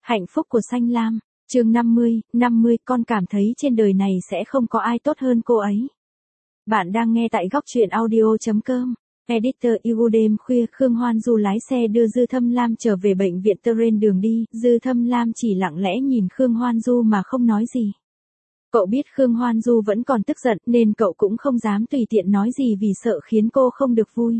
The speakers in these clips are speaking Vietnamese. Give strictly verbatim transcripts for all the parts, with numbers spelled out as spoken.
Hạnh phúc của Xanh Lam, chương năm mươi, năm mươi, con cảm thấy trên đời này sẽ không có ai tốt hơn cô ấy. Bạn đang nghe tại góc truyện audio chấm com. Editor yêu đêm khuya, Khương Hoan Du lái xe đưa Dư Thâm Lam trở về bệnh viện trên đường đi, Dư Thâm Lam chỉ lặng lẽ nhìn Khương Hoan Du mà không nói gì. Cậu biết Khương Hoan Du vẫn còn tức giận nên cậu cũng không dám tùy tiện nói gì vì sợ khiến cô không được vui.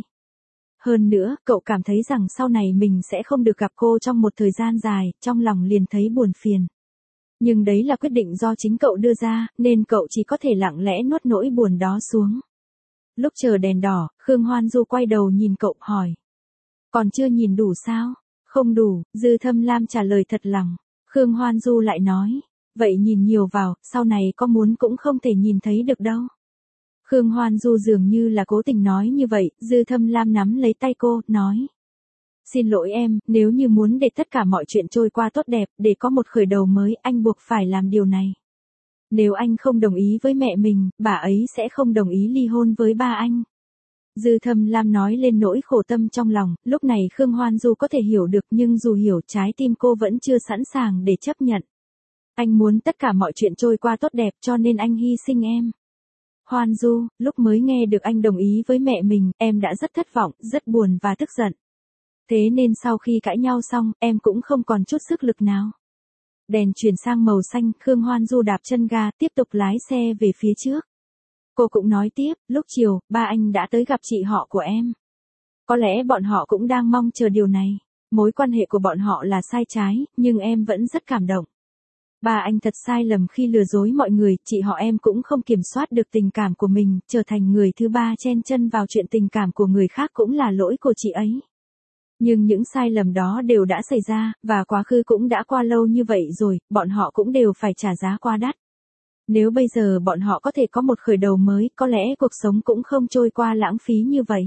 Hơn nữa, cậu cảm thấy rằng sau này mình sẽ không được gặp cô trong một thời gian dài, trong lòng liền thấy buồn phiền. Nhưng đấy là quyết định do chính cậu đưa ra, nên cậu chỉ có thể lặng lẽ nuốt nỗi buồn đó xuống. Lúc chờ đèn đỏ, Khương Hoan Du quay đầu nhìn cậu hỏi. Còn chưa nhìn đủ sao? Không đủ, Dư Thâm Lam trả lời thật lòng. Khương Hoan Du lại nói. Vậy nhìn nhiều vào, sau này có muốn cũng không thể nhìn thấy được đâu. Khương Hoan Du dường như là cố tình nói như vậy, Dư Thâm Lam nắm lấy tay cô, nói. Xin lỗi em, nếu như muốn để tất cả mọi chuyện trôi qua tốt đẹp, để có một khởi đầu mới, anh buộc phải làm điều này. Nếu anh không đồng ý với mẹ mình, bà ấy sẽ không đồng ý ly hôn với ba anh. Dư Thâm Lam nói lên nỗi khổ tâm trong lòng, lúc này Khương Hoan Du có thể hiểu được nhưng dù hiểu trái tim cô vẫn chưa sẵn sàng để chấp nhận. Anh muốn tất cả mọi chuyện trôi qua tốt đẹp cho nên anh hy sinh em. Hoan Du, lúc mới nghe được anh đồng ý với mẹ mình, em đã rất thất vọng, rất buồn và tức giận. Thế nên sau khi cãi nhau xong, em cũng không còn chút sức lực nào. Đèn chuyển sang màu xanh, Khương Hoan Du đạp chân ga, tiếp tục lái xe về phía trước. Cô cũng nói tiếp, lúc chiều, ba anh đã tới gặp chị họ của em. Có lẽ bọn họ cũng đang mong chờ điều này. Mối quan hệ của bọn họ là sai trái, nhưng em vẫn rất cảm động. Ba anh thật sai lầm khi lừa dối mọi người, chị họ em cũng không kiểm soát được tình cảm của mình, trở thành người thứ ba chen chân vào chuyện tình cảm của người khác cũng là lỗi của chị ấy. Nhưng những sai lầm đó đều đã xảy ra, và quá khứ cũng đã qua lâu như vậy rồi, bọn họ cũng đều phải trả giá quá đắt. Nếu bây giờ bọn họ có thể có một khởi đầu mới, có lẽ cuộc sống cũng không trôi qua lãng phí như vậy.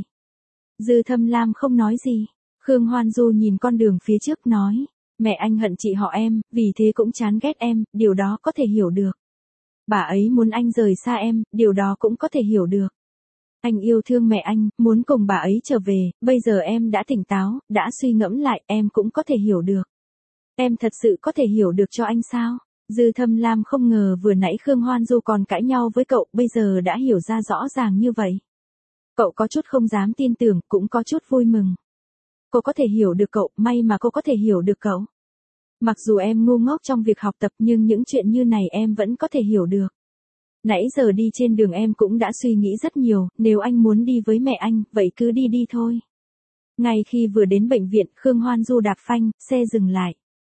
Dư Thâm Lam không nói gì. Khương Hoan Du nhìn con đường phía trước nói. Mẹ anh hận chị họ em, vì thế cũng chán ghét em, điều đó có thể hiểu được. Bà ấy muốn anh rời xa em, điều đó cũng có thể hiểu được. Anh yêu thương mẹ anh, muốn cùng bà ấy trở về, bây giờ em đã tỉnh táo, đã suy ngẫm lại, em cũng có thể hiểu được. Em thật sự có thể hiểu được cho anh sao? Dư Thâm Lam không ngờ vừa nãy Khương Hoan Du còn cãi nhau với cậu, bây giờ đã hiểu ra rõ ràng như vậy. Cậu có chút không dám tin tưởng, cũng có chút vui mừng. Cô có thể hiểu được cậu, may mà cô có thể hiểu được cậu. Mặc dù em ngu ngốc trong việc học tập nhưng những chuyện như này em vẫn có thể hiểu được. Nãy giờ đi trên đường em cũng đã suy nghĩ rất nhiều, nếu anh muốn đi với mẹ anh, vậy cứ đi đi thôi. Ngay khi vừa đến bệnh viện, Khương Hoan Du đạp phanh, xe dừng lại.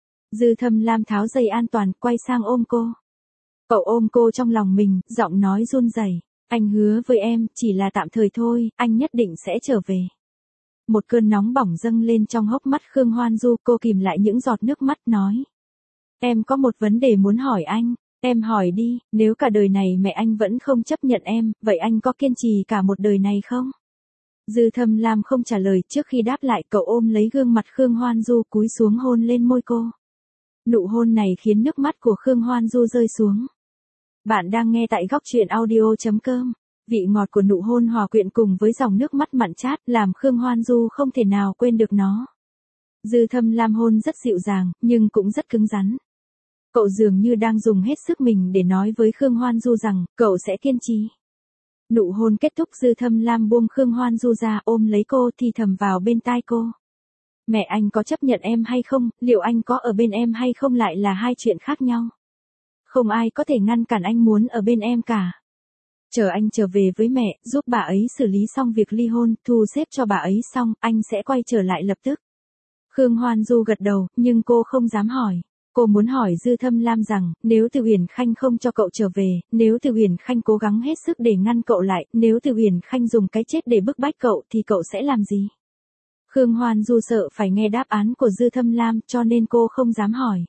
Dư Thâm Lam tháo dây an toàn, quay sang ôm cô. Cậu ôm cô trong lòng mình, giọng nói run rẩy. Anh hứa với em, chỉ là tạm thời thôi, anh nhất định sẽ trở về. Một cơn nóng bỏng dâng lên trong hốc mắt Khương Hoan Du, cô kìm lại những giọt nước mắt nói. Em có một vấn đề muốn hỏi anh, em hỏi đi, nếu cả đời này mẹ anh vẫn không chấp nhận em, vậy anh có kiên trì cả một đời này không? Dư Thâm Lam không trả lời, trước khi đáp lại cậu ôm lấy gương mặt Khương Hoan Du cúi xuống hôn lên môi cô. Nụ hôn này khiến nước mắt của Khương Hoan Du rơi xuống. Bạn đang nghe tại góc truyện audio chấm com. Vị ngọt của nụ hôn hòa quyện cùng với dòng nước mắt mặn chát làm Khương Hoan Du không thể nào quên được nó. Dư Thâm Lam hôn rất dịu dàng, nhưng cũng rất cứng rắn. Cậu dường như đang dùng hết sức mình để nói với Khương Hoan Du rằng, cậu sẽ kiên trì. Nụ hôn kết thúc, Dư Thâm Lam buông Khương Hoan Du ra, ôm lấy cô thì thầm vào bên tai cô. Mẹ anh có chấp nhận em hay không, liệu anh có ở bên em hay không lại là hai chuyện khác nhau. Không ai có thể ngăn cản anh muốn ở bên em cả. Chờ anh trở về với mẹ, giúp bà ấy xử lý xong việc ly hôn, thu xếp cho bà ấy xong, anh sẽ quay trở lại lập tức. Khương Hoan Du gật đầu, nhưng cô không dám hỏi. Cô muốn hỏi Dư Thâm Lam rằng, nếu Từ Uyển Khanh không cho cậu trở về, nếu Từ Uyển Khanh cố gắng hết sức để ngăn cậu lại, nếu Từ Uyển Khanh dùng cái chết để bức bách cậu thì cậu sẽ làm gì? Khương Hoan Du sợ phải nghe đáp án của Dư Thâm Lam cho nên cô không dám hỏi.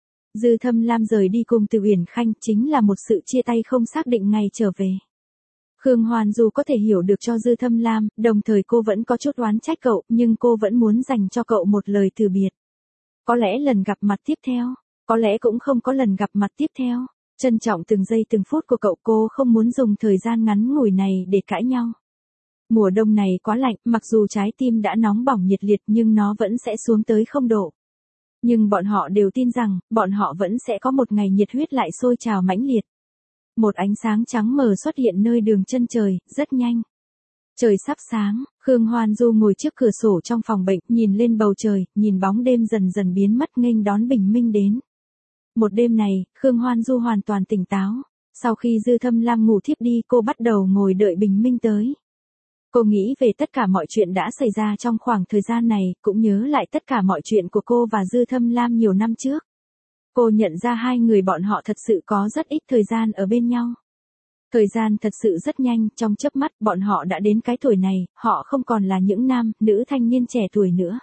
Dư Thâm Lam rời đi cùng Từ Uyển Khanh chính là một sự chia tay không xác định ngày trở về. Khương Hoan Du có thể hiểu được cho Dư Thâm Lam, đồng thời cô vẫn có chút oán trách cậu, nhưng cô vẫn muốn dành cho cậu một lời từ biệt. Có lẽ lần gặp mặt tiếp theo, có lẽ cũng không có lần gặp mặt tiếp theo. Trân trọng từng giây từng phút của cậu, cô không muốn dùng thời gian ngắn ngủi này để cãi nhau. Mùa đông này quá lạnh, mặc dù trái tim đã nóng bỏng nhiệt liệt nhưng nó vẫn sẽ xuống tới không độ. Nhưng bọn họ đều tin rằng, bọn họ vẫn sẽ có một ngày nhiệt huyết lại sôi trào mãnh liệt. Một ánh sáng trắng mờ xuất hiện nơi đường chân trời, rất nhanh. Trời sắp sáng, Khương Hoan Du ngồi trước cửa sổ trong phòng bệnh, nhìn lên bầu trời, nhìn bóng đêm dần dần biến mất nghênh đón bình minh đến. Một đêm này, Khương Hoan Du hoàn toàn tỉnh táo. Sau khi Dư Thâm Lam ngủ thiếp đi, cô bắt đầu ngồi đợi bình minh tới. Cô nghĩ về tất cả mọi chuyện đã xảy ra trong khoảng thời gian này, cũng nhớ lại tất cả mọi chuyện của cô và Dư Thâm Lam nhiều năm trước. Cô nhận ra hai người bọn họ thật sự có rất ít thời gian ở bên nhau. Thời gian thật sự rất nhanh, trong chớp mắt bọn họ đã đến cái tuổi này, họ không còn là những nam, nữ thanh niên trẻ tuổi nữa.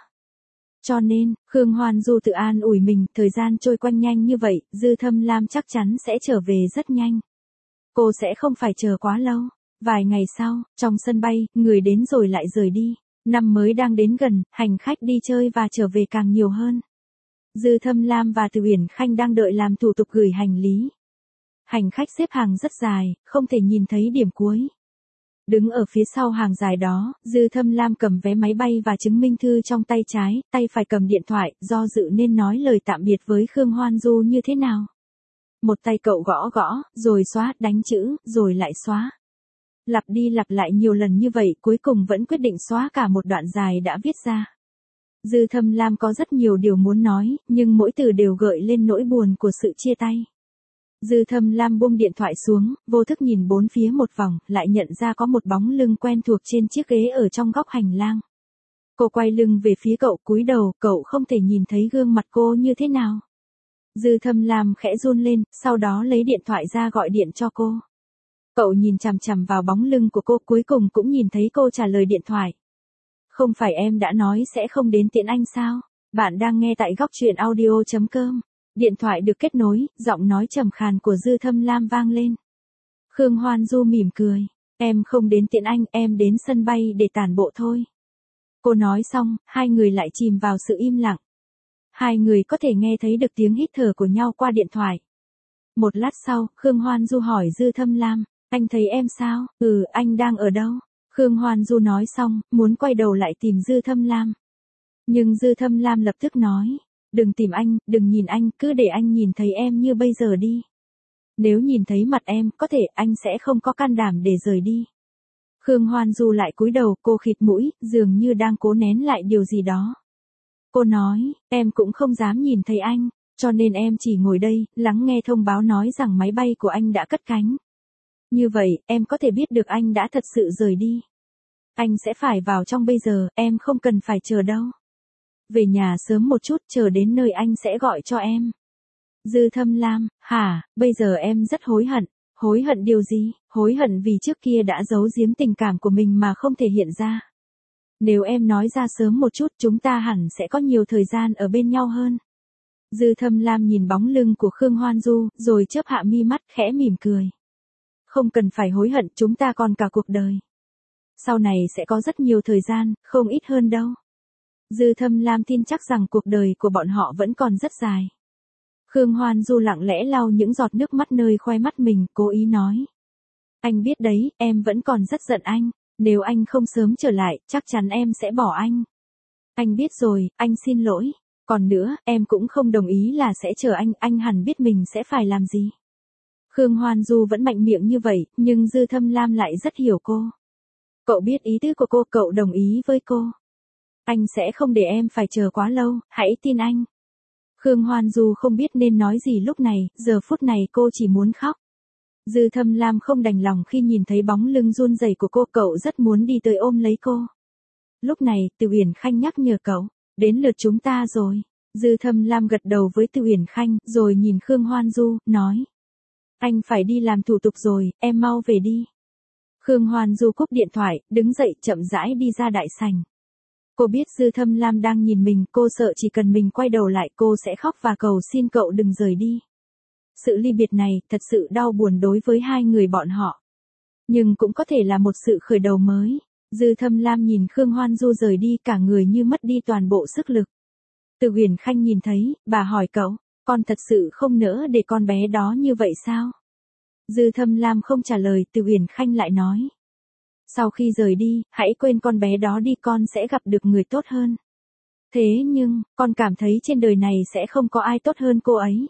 Cho nên, Khương Hoan Du tự an ủi mình, thời gian trôi qua nhanh như vậy, Dư Thâm Lam chắc chắn sẽ trở về rất nhanh. Cô sẽ không phải chờ quá lâu. Vài ngày sau, trong sân bay, người đến rồi lại rời đi. Năm mới đang đến gần, hành khách đi chơi và trở về càng nhiều hơn. Dư Thâm Lam và Từ Uyển Khanh đang đợi làm thủ tục gửi hành lý. Hành khách xếp hàng rất dài, không thể nhìn thấy điểm cuối. Đứng ở phía sau hàng dài đó, Dư Thâm Lam cầm vé máy bay và chứng minh thư trong tay trái, tay phải cầm điện thoại, do dự nên nói lời tạm biệt với Khương Hoan Du như thế nào. Một tay cậu gõ gõ, rồi xóa, đánh chữ, rồi lại xóa. Lặp đi lặp lại nhiều lần như vậy, cuối cùng vẫn quyết định xóa cả một đoạn dài đã viết ra. Dư Thâm Lam có rất nhiều điều muốn nói, nhưng mỗi từ đều gợi lên nỗi buồn của sự chia tay. Dư Thâm Lam buông điện thoại xuống, vô thức nhìn bốn phía một vòng, lại nhận ra có một bóng lưng quen thuộc trên chiếc ghế ở trong góc hành lang. Cô quay lưng về phía cậu, cúi đầu, cậu không thể nhìn thấy gương mặt cô như thế nào. Dư Thâm Lam khẽ run lên, sau đó lấy điện thoại ra gọi điện cho cô. Cậu nhìn chằm chằm vào bóng lưng của cô, cuối cùng cũng nhìn thấy cô trả lời điện thoại. Không phải em đã nói sẽ không đến tiễn anh sao? Bạn đang nghe tại góc truyện audio chấm com. Điện thoại được kết nối, giọng nói trầm khàn của Dư Thâm Lam vang lên. Khương Hoan Du mỉm cười. Em không đến tiễn anh, em đến sân bay để tản bộ thôi. Cô nói xong, hai người lại chìm vào sự im lặng. Hai người có thể nghe thấy được tiếng hít thở của nhau qua điện thoại. Một lát sau, Khương Hoan Du hỏi Dư Thâm Lam, anh thấy em sao? Ừ, anh đang ở đâu? Khương Hoan Du nói xong, muốn quay đầu lại tìm Dư Thâm Lam. Nhưng Dư Thâm Lam lập tức nói, đừng tìm anh, đừng nhìn anh, cứ để anh nhìn thấy em như bây giờ đi. Nếu nhìn thấy mặt em, có thể anh sẽ không có can đảm để rời đi. Khương Hoan Du lại cúi đầu, cô khịt mũi, dường như đang cố nén lại điều gì đó. Cô nói, em cũng không dám nhìn thấy anh, cho nên em chỉ ngồi đây, lắng nghe thông báo nói rằng máy bay của anh đã cất cánh. Như vậy, em có thể biết được anh đã thật sự rời đi. Anh sẽ phải vào trong bây giờ, em không cần phải chờ đâu. Về nhà sớm một chút, chờ đến nơi anh sẽ gọi cho em. Dư Thâm Lam, hả, bây giờ em rất hối hận. Hối hận điều gì? Hối hận vì trước kia đã giấu giếm tình cảm của mình mà không thể hiện ra. Nếu em nói ra sớm một chút, chúng ta hẳn sẽ có nhiều thời gian ở bên nhau hơn. Dư Thâm Lam nhìn bóng lưng của Khương Hoan Du, rồi chớp hạ mi mắt, khẽ mỉm cười. Không cần phải hối hận, chúng ta còn cả cuộc đời. Sau này sẽ có rất nhiều thời gian, không ít hơn đâu. Dư Thâm Lam tin chắc rằng cuộc đời của bọn họ vẫn còn rất dài. Khương Hoan Du lặng lẽ lau những giọt nước mắt nơi khoe mắt mình, cố ý nói. Anh biết đấy, em vẫn còn rất giận anh. Nếu anh không sớm trở lại, chắc chắn em sẽ bỏ anh. Anh biết rồi, anh xin lỗi. Còn nữa, em cũng không đồng ý là sẽ chờ anh, anh hẳn biết mình sẽ phải làm gì. Khương Hoan Du vẫn mạnh miệng như vậy, nhưng Dư Thâm Lam lại rất hiểu cô. Cậu biết ý tứ của cô, cậu đồng ý với cô. Anh sẽ không để em phải chờ quá lâu, hãy tin anh. Khương Hoan Du không biết nên nói gì lúc này, giờ phút này cô chỉ muốn khóc. Dư Thâm Lam không đành lòng khi nhìn thấy bóng lưng run rẩy của cô, cậu rất muốn đi tới ôm lấy cô. Lúc này, Từ Uyển Khanh nhắc nhở cậu, đến lượt chúng ta rồi. Dư Thâm Lam gật đầu với Từ Uyển Khanh, rồi nhìn Khương Hoan Du, nói. Anh phải đi làm thủ tục rồi, em mau về đi. Khương Hoan Du cúp điện thoại, đứng dậy chậm rãi đi ra đại sảnh. Cô biết Dư Thâm Lam đang nhìn mình, cô sợ chỉ cần mình quay đầu lại cô sẽ khóc và cầu xin cậu đừng rời đi. Sự ly biệt này thật sự đau buồn đối với hai người bọn họ. Nhưng cũng có thể là một sự khởi đầu mới. Dư Thâm Lam nhìn Khương Hoan Du rời đi, cả người như mất đi toàn bộ sức lực. Từ Uyển Khanh nhìn thấy, bà hỏi cậu, con thật sự không nỡ để con bé đó như vậy sao? Dư Thâm Lam không trả lời, Từ Uyển Khanh lại nói. Sau khi rời đi, hãy quên con bé đó đi, con sẽ gặp được người tốt hơn. Thế nhưng, con cảm thấy trên đời này sẽ không có ai tốt hơn cô ấy.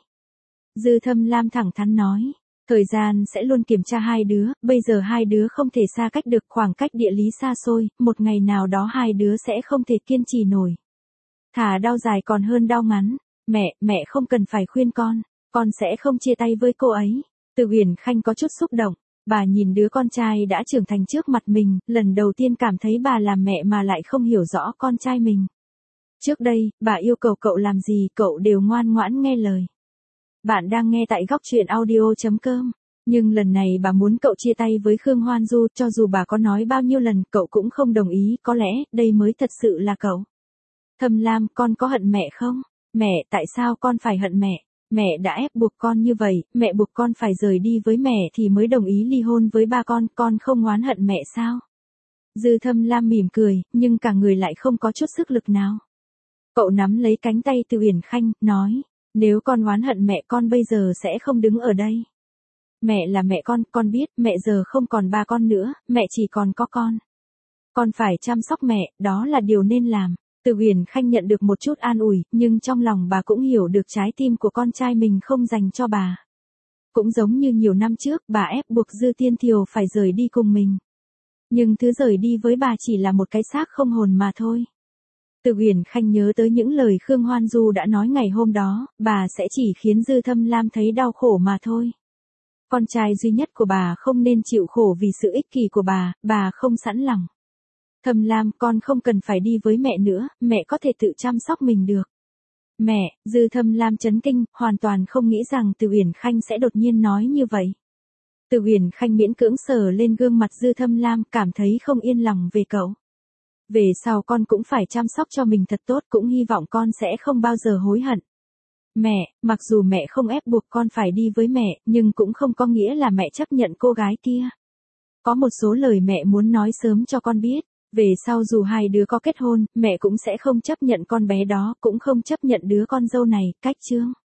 Dư Thâm Lam thẳng thắn nói. Thời gian sẽ luôn kiểm tra hai đứa, bây giờ hai đứa không thể xa cách được, khoảng cách địa lý xa xôi, một ngày nào đó hai đứa sẽ không thể kiên trì nổi. Thà đau dài còn hơn đau ngắn. Mẹ, mẹ không cần phải khuyên con, con sẽ không chia tay với cô ấy. Từ Uyển Khanh có chút xúc động, bà nhìn đứa con trai đã trưởng thành trước mặt mình, lần đầu tiên cảm thấy bà làm mẹ mà lại không hiểu rõ con trai mình. Trước đây, bà yêu cầu cậu làm gì cậu đều ngoan ngoãn nghe lời. Bạn đang nghe tại góc truyện audio chấm com. Nhưng lần này bà muốn cậu chia tay với Khương Hoan Du, cho dù bà có nói bao nhiêu lần cậu cũng không đồng ý, có lẽ đây mới thật sự là cậu. Thâm Lam, con có hận mẹ không? Mẹ, tại sao con phải hận mẹ? Mẹ đã ép buộc con như vậy, mẹ buộc con phải rời đi với mẹ thì mới đồng ý ly hôn với ba con, con không oán hận mẹ sao? Dư Thâm Lam mỉm cười, nhưng cả người lại không có chút sức lực nào. Cậu nắm lấy cánh tay Từ Uyển Khanh, nói, nếu con oán hận mẹ con bây giờ sẽ không đứng ở đây. Mẹ là mẹ con, con biết, mẹ giờ không còn ba con nữa, mẹ chỉ còn có con. Con phải chăm sóc mẹ, đó là điều nên làm. Từ Uyển Khanh nhận được một chút an ủi, nhưng trong lòng bà cũng hiểu được trái tim của con trai mình không dành cho bà. Cũng giống như nhiều năm trước, bà ép buộc Dư Tiên Thiều phải rời đi cùng mình. Nhưng thứ rời đi với bà chỉ là một cái xác không hồn mà thôi. Từ Uyển Khanh nhớ tới những lời Khương Hoan Du đã nói ngày hôm đó, bà sẽ chỉ khiến Dư Thâm Lam thấy đau khổ mà thôi. Con trai duy nhất của bà không nên chịu khổ vì sự ích kỷ của bà, bà không sẵn lòng. Thâm Lam, con không cần phải đi với mẹ nữa, mẹ có thể tự chăm sóc mình được. Mẹ, Dư Thâm Lam chấn kinh, hoàn toàn không nghĩ rằng Từ Uyển Khanh sẽ đột nhiên nói như vậy. Từ Uyển Khanh miễn cưỡng sờ lên gương mặt Dư Thâm Lam, cảm thấy không yên lòng về cậu. Về sau con cũng phải chăm sóc cho mình thật tốt, cũng hy vọng con sẽ không bao giờ hối hận. Mẹ, mặc dù mẹ không ép buộc con phải đi với mẹ, nhưng cũng không có nghĩa là mẹ chấp nhận cô gái kia. Có một số lời mẹ muốn nói sớm cho con biết. Về sau dù hai đứa có kết hôn, mẹ cũng sẽ không chấp nhận con bé đó, cũng không chấp nhận đứa con dâu này, cách chưa?